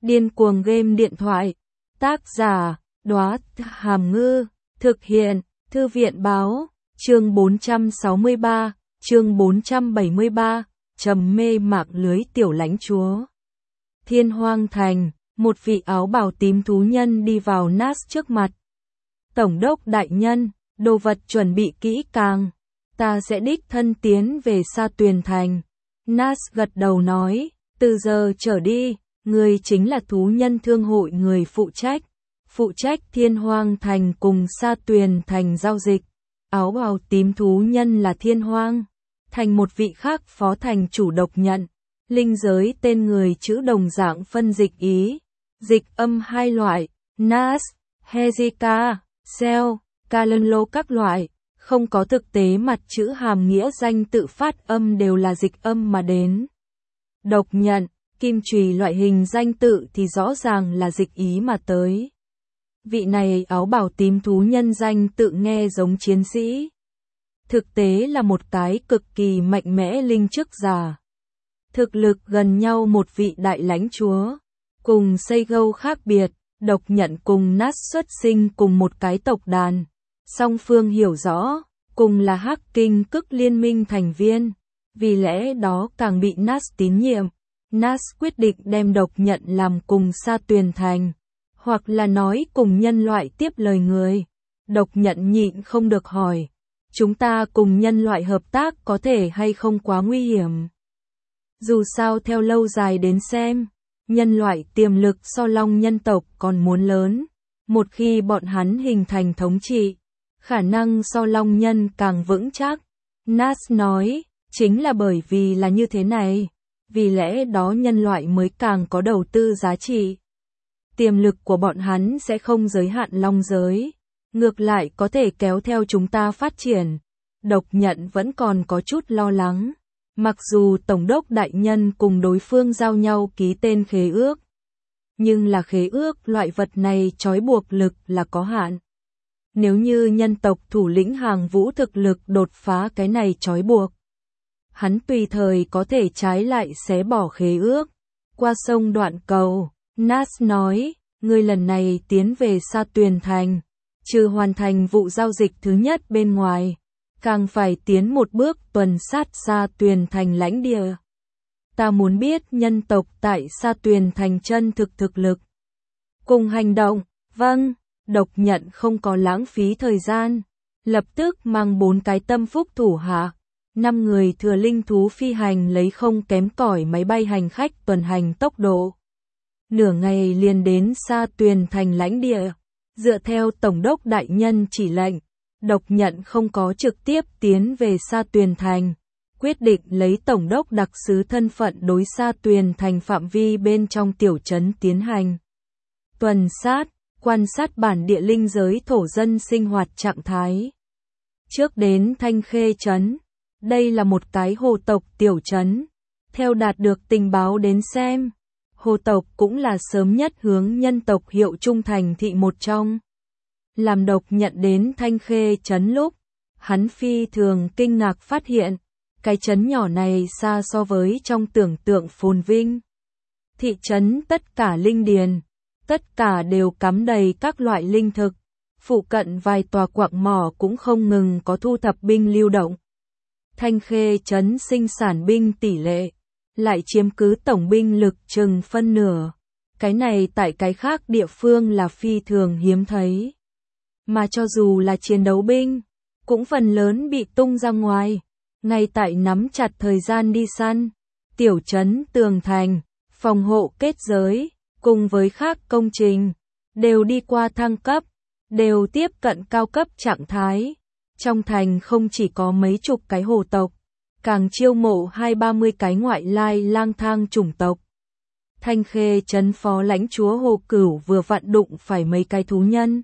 Điên cuồng game điện thoại. Tác giả, Đóa Hàm Ngư. Thực hiện, Thư viện báo. Chương 463, chương 473, trầm mê mạng lưới tiểu lãnh chúa. Thiên Hoang Thành, một vị áo bào tím thú nhân đi vào Nas trước mặt. Tổng đốc đại nhân, đồ vật chuẩn bị kỹ càng. Ta sẽ đích thân tiến về Sa Tuyền Thành. Nas gật đầu nói, từ giờ trở đi, người chính là thú nhân thương hội người phụ trách Thiên Hoang Thành cùng Sa Tuyền Thành giao dịch. Áo bào tím thú nhân là Thiên Hoang Thành, một vị khác phó thành chủ độc nhận. Linh giới tên người chữ đồng dạng phân dịch ý, dịch âm hai loại, Nas, Hezika, Sel, Kalenlo các loại, không có thực tế mặt chữ hàm nghĩa danh tự phát âm đều là dịch âm mà đến. Độc nhận, kim chùy loại hình danh tự thì rõ ràng là dịch ý mà tới. Vị này áo bào tím thú nhân danh tự nghe giống chiến sĩ. Thực tế là một cái cực kỳ mạnh mẽ linh chức giả. Thực lực gần nhau một vị đại lãnh chúa. Cùng Seigo khác biệt, độc nhận cùng Nas xuất sinh cùng một cái tộc đàn. Song phương hiểu rõ, cùng là Hắc Kinh Cức liên minh thành viên. Vì lẽ đó càng bị Nas tín nhiệm. Nas quyết định đem độc nhận làm cùng Sa Tuyền Thành, hoặc là nói cùng nhân loại tiếp lời người. Độc nhận nhịn không được hỏi, chúng ta cùng nhân loại hợp tác có thể hay không quá nguy hiểm? Dù sao theo lâu dài đến xem, nhân loại tiềm lực so long nhân tộc còn muốn lớn. Một khi bọn hắn hình thành thống trị, khả năng so long nhân càng vững chắc. Nas nói, chính là bởi vì là như thế này. Vì lẽ đó nhân loại mới càng có đầu tư giá trị. Tiềm lực của bọn hắn sẽ không giới hạn long giới. Ngược lại có thể kéo theo chúng ta phát triển. Độc nhận vẫn còn có chút lo lắng. Mặc dù Tổng đốc đại nhân cùng đối phương giao nhau ký tên khế ước. Nhưng là khế ước loại vật này trói buộc lực là có hạn. Nếu như nhân tộc thủ lĩnh Hàng Vũ thực lực đột phá cái này trói buộc, hắn tùy thời có thể trái lại xé bỏ khế ước. Qua sông Đoạn Cầu, Nas nói, ngươi lần này tiến về Sa Tuyền Thành, trừ hoàn thành vụ giao dịch thứ nhất bên ngoài, càng phải tiến một bước tuần sát Sa Tuyền Thành lãnh địa. Ta muốn biết nhân tộc tại Sa Tuyền Thành chân thực lực. Cùng hành động, vâng, độc nhận không có lãng phí thời gian, lập tức mang 4 cái tâm phúc thủ hạ. 5 người thừa linh thú phi hành lấy không kém cỏi máy bay hành khách tuần hành tốc độ. Nửa ngày liền đến Sa Tuyền Thành lãnh địa. Dựa theo Tổng đốc đại nhân chỉ lệnh, độc nhận không có trực tiếp tiến về Sa Tuyền Thành. Quyết định lấy Tổng đốc đặc sứ thân phận đối Sa Tuyền Thành phạm vi bên trong tiểu trấn tiến hành tuần sát, quan sát bản địa linh giới thổ dân sinh hoạt trạng thái. Trước đến Thanh Khê trấn. Đây là một cái hồ tộc tiểu trấn. Theo đạt được tình báo đến xem, hồ tộc cũng là sớm nhất hướng nhân tộc hiệu trung thành thị một trong. Làm độc nhận đến Thanh Khê trấn lúc, hắn phi thường kinh ngạc phát hiện, cái trấn nhỏ này xa so với trong tưởng tượng phồn vinh. Thị trấn tất cả linh điền, tất cả đều cắm đầy các loại linh thực. Phụ cận vài tòa quặng mỏ cũng không ngừng có thu thập binh lưu động. Thanh Khê trấn sinh sản binh tỷ lệ lại chiếm cứ tổng binh lực chừng phân nửa. Cái này tại cái khác địa phương là phi thường hiếm thấy. Mà cho dù là chiến đấu binh, cũng phần lớn bị tung ra ngoài. Ngay tại nắm chặt thời gian đi săn, tiểu trấn tường thành, phòng hộ kết giới, cùng với khác công trình, đều đi qua thăng cấp, đều tiếp cận cao cấp trạng thái. Trong thành không chỉ có mấy chục cái hồ tộc, càng chiêu mộ 20-30 cái ngoại lai lang thang chủng tộc. Thanh Khê trấn phó lãnh chúa Hồ Cửu vừa vặn đụng phải mấy cái thú nhân.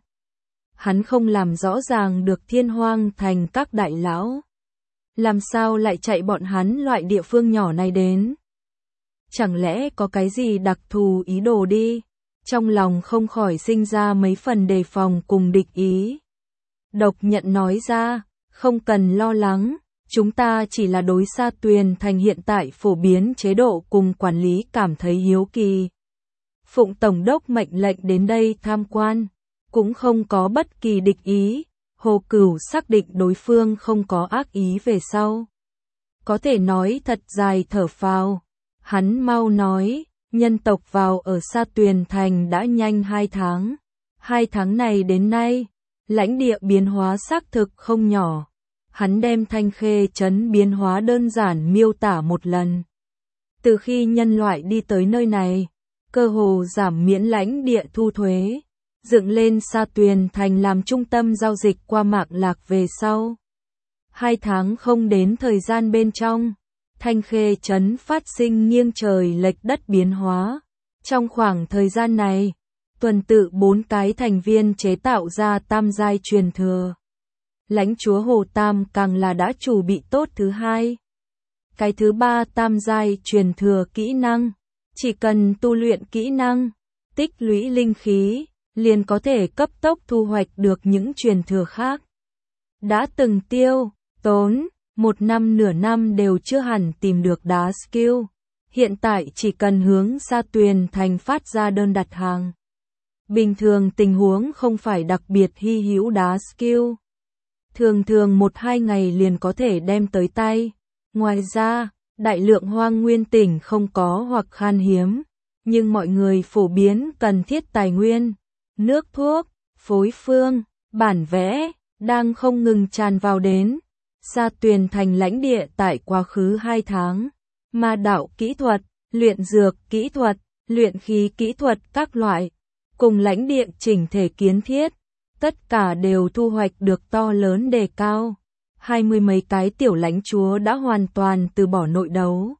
Hắn không làm rõ ràng được Thiên Hoang Thành các đại lão. Làm sao lại chạy bọn hắn loại địa phương nhỏ này đến? Chẳng lẽ có cái gì đặc thù ý đồ đi? Trong lòng không khỏi sinh ra mấy phần đề phòng cùng địch ý. Độc nhận nói ra, không cần lo lắng, chúng ta chỉ là đối Sa Tuyền Thành hiện tại phổ biến chế độ cùng quản lý cảm thấy hiếu kỳ. phụng tổng đốc mệnh lệnh đến đây tham quan, cũng không có bất kỳ địch ý. Hồ Cửu xác định đối phương không có ác ý về sau. Có thể nói thật dài thở phào. Hắn mau nói, nhân tộc vào ở Sa Tuyền Thành đã nhanh 2 tháng. 2 tháng này đến nay, lãnh địa biến hóa xác thực không nhỏ. Hắn đem Thanh Khê trấn biến hóa đơn giản miêu tả một lần. Từ khi nhân loại đi tới nơi này, cơ hồ giảm miễn lãnh địa thu thuế, dựng lên Sa Tuyền Thành làm trung tâm giao dịch qua mạng lạc về sau. 2 tháng không đến thời gian bên trong, Thanh Khê trấn phát sinh nghiêng trời lệch đất biến hóa. Trong khoảng thời gian này, tuần tự 4 cái thành viên chế tạo ra tam giai truyền thừa. Lãnh chúa Hồ Tam càng là đã chuẩn bị tốt thứ 2. Cái thứ 3 tam giai truyền thừa kỹ năng, chỉ cần tu luyện kỹ năng, tích lũy linh khí, liền có thể cấp tốc thu hoạch được những truyền thừa khác. Đã từng tiêu, tốn, 1 năm nửa năm đều chưa hẳn tìm được đá skill. Hiện tại chỉ cần hướng Sa Tuyền Thành phát ra đơn đặt hàng. Bình thường tình huống không phải đặc biệt hy hữu đá skill. Thường 1-2 ngày liền có thể đem tới tay. Ngoài ra, đại lượng hoang nguyên tỉnh không có hoặc khan hiếm, nhưng mọi người phổ biến cần thiết tài nguyên, nước thuốc, phối phương, bản vẽ, đang không ngừng tràn vào đến. Sa Tuyền Thành lãnh địa tại quá khứ 2 tháng, ma đạo kỹ thuật, luyện dược kỹ thuật, luyện khí kỹ thuật các loại, cùng lãnh địa chỉnh thể kiến thiết, tất cả đều thu hoạch được to lớn đề cao. 20 mấy cái tiểu lãnh chúa đã hoàn toàn từ bỏ nội đấu.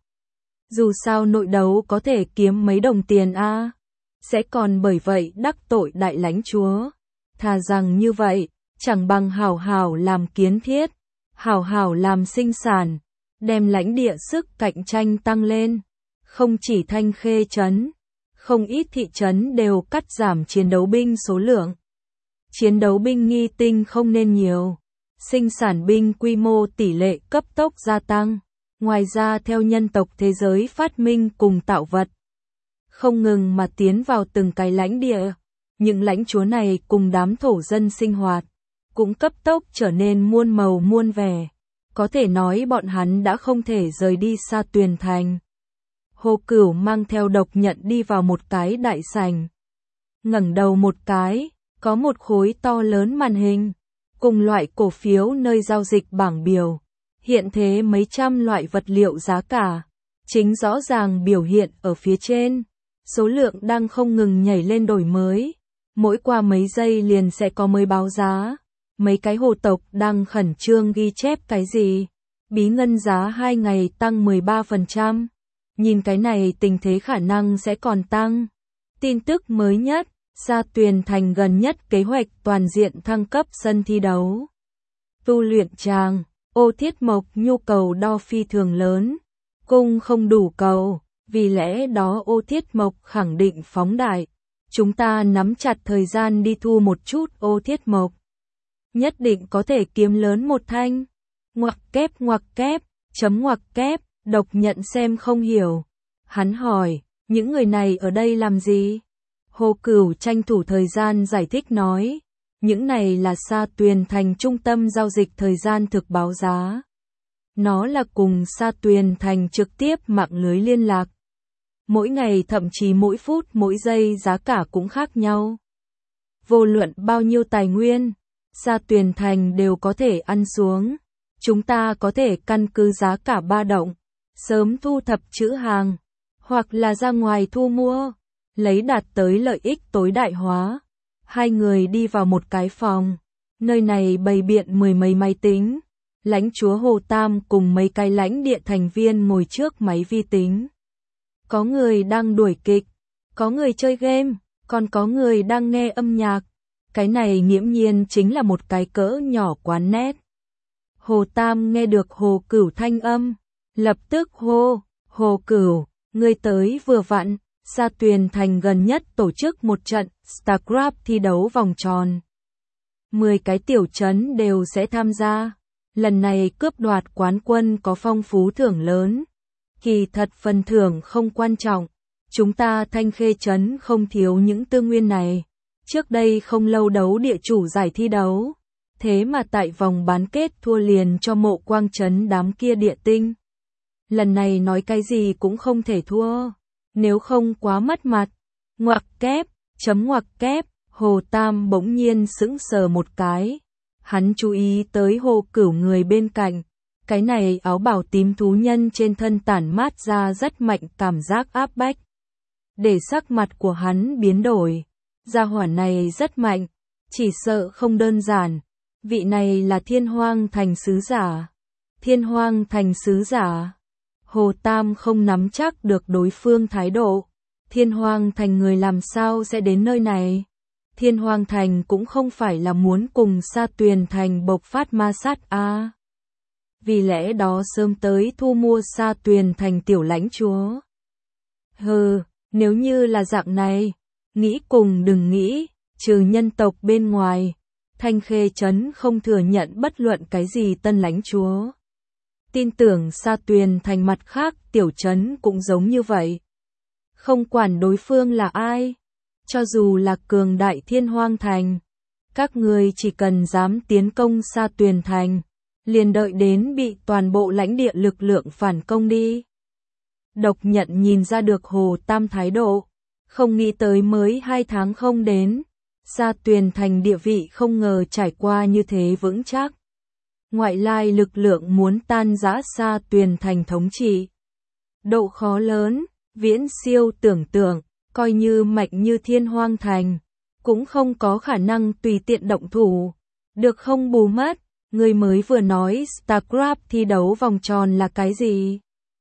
Dù sao nội đấu có thể kiếm mấy đồng tiền a, sẽ còn bởi vậy đắc tội đại lãnh chúa. Thà rằng như vậy, chẳng bằng hảo hảo làm kiến thiết, hảo hảo làm sinh sản, đem lãnh địa sức cạnh tranh tăng lên. Không chỉ Thanh Khê trấn, không ít thị trấn đều cắt giảm chiến đấu binh số lượng. Chiến đấu binh nghi tinh không nên nhiều. Sinh sản binh quy mô tỷ lệ cấp tốc gia tăng. Ngoài ra theo nhân tộc thế giới phát minh cùng tạo vật, không ngừng mà tiến vào từng cái lãnh địa. Những lãnh chúa này cùng đám thổ dân sinh hoạt, cũng cấp tốc trở nên muôn màu muôn vẻ. Có thể nói bọn hắn đã không thể rời đi Sa Tuyền Thành. Hồ Cửu mang theo Độc Nhận đi vào một cái đại sảnh. Ngẩng đầu một cái, có một khối to lớn màn hình, cùng loại cổ phiếu nơi giao dịch bảng biểu, hiện thế mấy trăm loại vật liệu giá cả, chính rõ ràng biểu hiện ở phía trên, số lượng đang không ngừng nhảy lên đổi mới, mỗi qua mấy giây liền sẽ có mới báo giá, mấy cái hồ tộc đang khẩn trương ghi chép cái gì, bí ngân giá 2 ngày tăng 13%, nhìn cái này tình thế khả năng sẽ còn tăng. Tin tức mới nhất, Sa Tuyền Thành gần nhất kế hoạch toàn diện thăng cấp sân thi đấu. Tu luyện tràng, Ô Thiết Mộc nhu cầu đo phi thường lớn, cung không đủ cầu, vì lẽ đó Ô Thiết Mộc khẳng định phóng đại. Chúng ta nắm chặt thời gian đi thu một chút Ô Thiết Mộc. Nhất định có thể kiếm lớn một thanh. Ngoặc kép, chấm ngoặc kép, Độc Nhận xem không hiểu. Hắn hỏi, những người này ở đây làm gì? Hồ Cửu tranh thủ thời gian giải thích nói, những này là Sa Tuyền Thành trung tâm giao dịch thời gian thực báo giá. Nó là cùng Sa Tuyền Thành trực tiếp mạng lưới liên lạc. Mỗi ngày thậm chí mỗi phút mỗi giây giá cả cũng khác nhau. Vô luận bao nhiêu tài nguyên, Sa Tuyền Thành đều có thể ăn xuống. Chúng ta có thể căn cứ giá cả ba động, sớm thu thập trữ hàng, hoặc là ra ngoài thu mua, lấy đạt tới lợi ích tối đại hóa. Hai người đi vào một cái phòng, nơi này bày biện 10 mấy máy tính. Lãnh chúa Hồ Tam cùng mấy cái lãnh địa thành viên ngồi trước máy vi tính. Có người đang đuổi kịch, có người chơi game, còn có người đang nghe âm nhạc. Cái này nghiễm nhiên chính là một cái cỡ nhỏ quán net. Hồ Tam nghe được Hồ Cửu thanh âm, lập tức hô, Hồ Cửu, ngươi tới vừa vặn. Sa Tuyền Thành gần nhất tổ chức một trận StarCraft thi đấu vòng tròn. 10 cái tiểu trấn đều sẽ tham gia. Lần này cướp đoạt quán quân có phong phú thưởng lớn. Kỳ thật phần thưởng không quan trọng, Chúng ta Thanh Khê Trấn không thiếu những tư nguyên này. Trước đây không lâu đấu địa chủ giải thi đấu. Thế mà tại vòng bán kết thua liền cho Mộ Quang Trấn đám kia địa tinh. Lần này nói cái gì cũng không thể thua. Nếu không quá mất mặt. Ngoặc kép, chấm ngoặc kép, Hồ Tam bỗng nhiên sững sờ một cái. Hắn chú ý tới Hồ Cửu người bên cạnh. Cái này áo bào tím thú nhân trên thân tản mát ra rất mạnh cảm giác áp bách. Để sắc mặt của hắn biến đổi. Gia hỏa này rất mạnh, chỉ sợ không đơn giản. Vị này là Thiên Hoang Thành sứ giả. Thiên Hoang Thành sứ giả. Hồ Tam không nắm chắc được đối phương thái độ. Thiên Hoang Thành người làm sao sẽ đến nơi này? Thiên Hoang Thành cũng không phải là muốn cùng Sa Tuyền Thành bộc phát ma sát a. Vì lẽ đó sớm tới thu mua Sa Tuyền Thành tiểu lãnh chúa. Hừ, nếu như là dạng này, nghĩ cùng đừng nghĩ, trừ nhân tộc bên ngoài, Thanh Khê Trấn không thừa nhận bất luận cái gì tân lãnh chúa. Tin tưởng Sa Tuyền Thành mặt khác tiểu trấn cũng giống như vậy. Không quản đối phương là ai, cho dù là cường đại Thiên Hoang Thành, các người chỉ cần dám tiến công Sa Tuyền Thành, liền đợi đến bị toàn bộ lãnh địa lực lượng phản công đi. Độc Nhận nhìn ra được Hồ Tam thái độ, không nghĩ tới mới 2 tháng không đến, Sa Tuyền Thành địa vị không ngờ trải qua như thế vững chắc. Ngoại lai lực lượng muốn tan rã Sa Tuyền Thành thống trị. Độ khó lớn, viễn siêu tưởng tượng, coi như mạnh như Thiên Hoang Thành, cũng không có khả năng tùy tiện động thủ. Được không bù mất, người mới vừa nói StarCraft thi đấu vòng tròn là cái gì?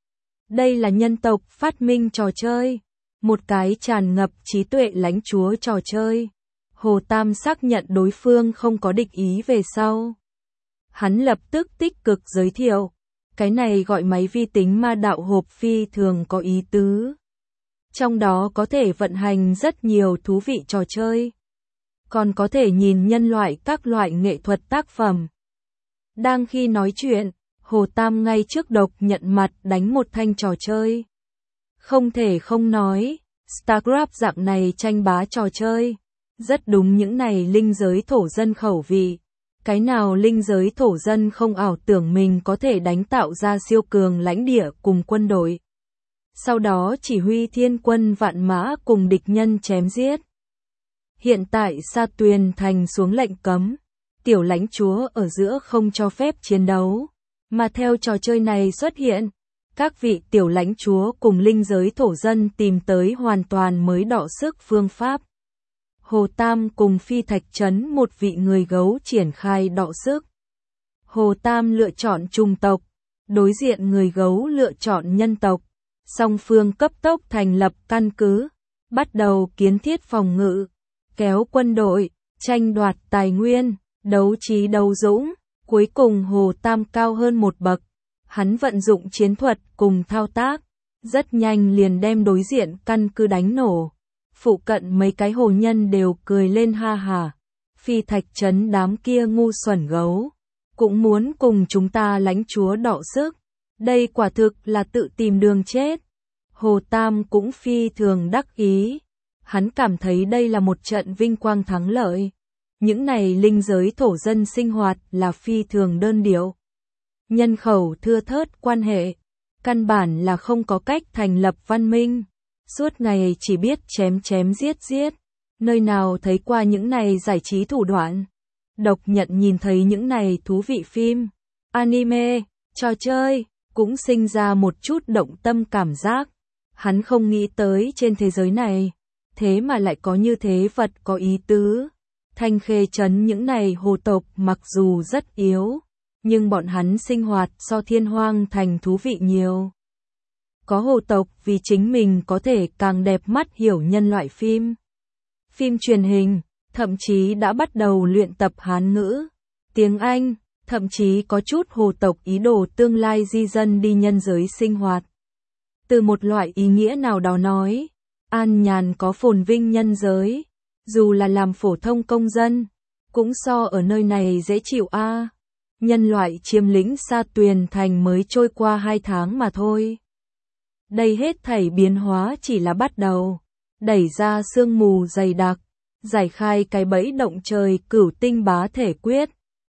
Đây là nhân tộc phát minh trò chơi, một cái tràn ngập trí tuệ lãnh chúa trò chơi. Hồ Tam xác nhận đối phương không có địch ý về sau. Hắn lập tức tích cực giới thiệu, cái này gọi máy vi tính ma đạo hộp phi thường có ý tứ. Trong đó có thể vận hành rất nhiều thú vị trò chơi. Còn có thể nhìn nhân loại các loại nghệ thuật tác phẩm. Đang khi nói chuyện, Hồ Tam ngay trước Độc Nhận mặt đánh một thanh trò chơi. Không thể không nói, StarCraft dạng này tranh bá trò chơi. Rất đúng những này linh giới thổ dân khẩu vị. Cái nào linh giới thổ dân không ảo tưởng mình có thể đánh tạo ra siêu cường lãnh địa cùng quân đội. Sau đó chỉ huy thiên quân vạn mã cùng địch nhân chém giết. Hiện tại Sa Tuyền Thành xuống lệnh cấm, tiểu lãnh chúa ở giữa không cho phép chiến đấu. Mà theo trò chơi này xuất hiện, các vị tiểu lãnh chúa cùng linh giới thổ dân tìm tới hoàn toàn mới đọ sức phương pháp. Hồ Tam cùng Phi Thạch Trấn một vị người gấu triển khai đọ sức. Hồ Tam lựa chọn trùng tộc, đối diện người gấu lựa chọn nhân tộc. Song phương cấp tốc thành lập căn cứ, bắt đầu kiến thiết phòng ngự, kéo quân đội, tranh đoạt tài nguyên, đấu trí đấu dũng. Cuối cùng Hồ Tam cao hơn một bậc, hắn vận dụng chiến thuật cùng thao tác, rất nhanh liền đem đối diện căn cứ đánh nổ. Phụ cận mấy cái hồ nhân đều cười lên ha hà. Phi Thạch Trấn đám kia ngu xuẩn gấu, cũng muốn cùng chúng ta lãnh chúa đọ sức. Đây quả thực là tự tìm đường chết. Hồ Tam cũng phi thường đắc ý. Hắn cảm thấy đây là một trận vinh quang thắng lợi. Những này linh giới thổ dân sinh hoạt là phi thường đơn điệu. Nhân khẩu thưa thớt quan hệ, căn bản là không có cách thành lập văn minh. Suốt ngày chỉ biết chém chém giết giết. Nơi nào thấy qua những này giải trí thủ đoạn. Độc Nhận nhìn thấy những này thú vị phim, anime, trò chơi, cũng sinh ra một chút động tâm cảm giác. Hắn không nghĩ tới trên thế giới này, thế mà lại có như thế vật có ý tứ. Thanh Khê Trấn những này hồ tộc mặc dù rất yếu, nhưng bọn hắn sinh hoạt so Thiên Hoang Thành thú vị nhiều. Có hồ tộc vì chính mình có thể càng đẹp mắt hiểu nhân loại phim. Phim truyền hình, thậm chí đã bắt đầu luyện tập Hán ngữ, tiếng Anh, thậm chí có chút hồ tộc ý đồ tương lai di dân đi nhân giới sinh hoạt. Từ một loại ý nghĩa nào đó nói, an nhàn có phồn vinh nhân giới, dù là làm phổ thông công dân, cũng so ở nơi này dễ chịu a. Nhân loại chiếm lĩnh Sa Tuyền Thành mới trôi qua 2 tháng mà thôi. Đây hết thảy biến hóa chỉ là bắt đầu. Đẩy ra sương mù dày đặc, giải khai cái bẫy động trời Cửu Tinh Bá Thể Quyết.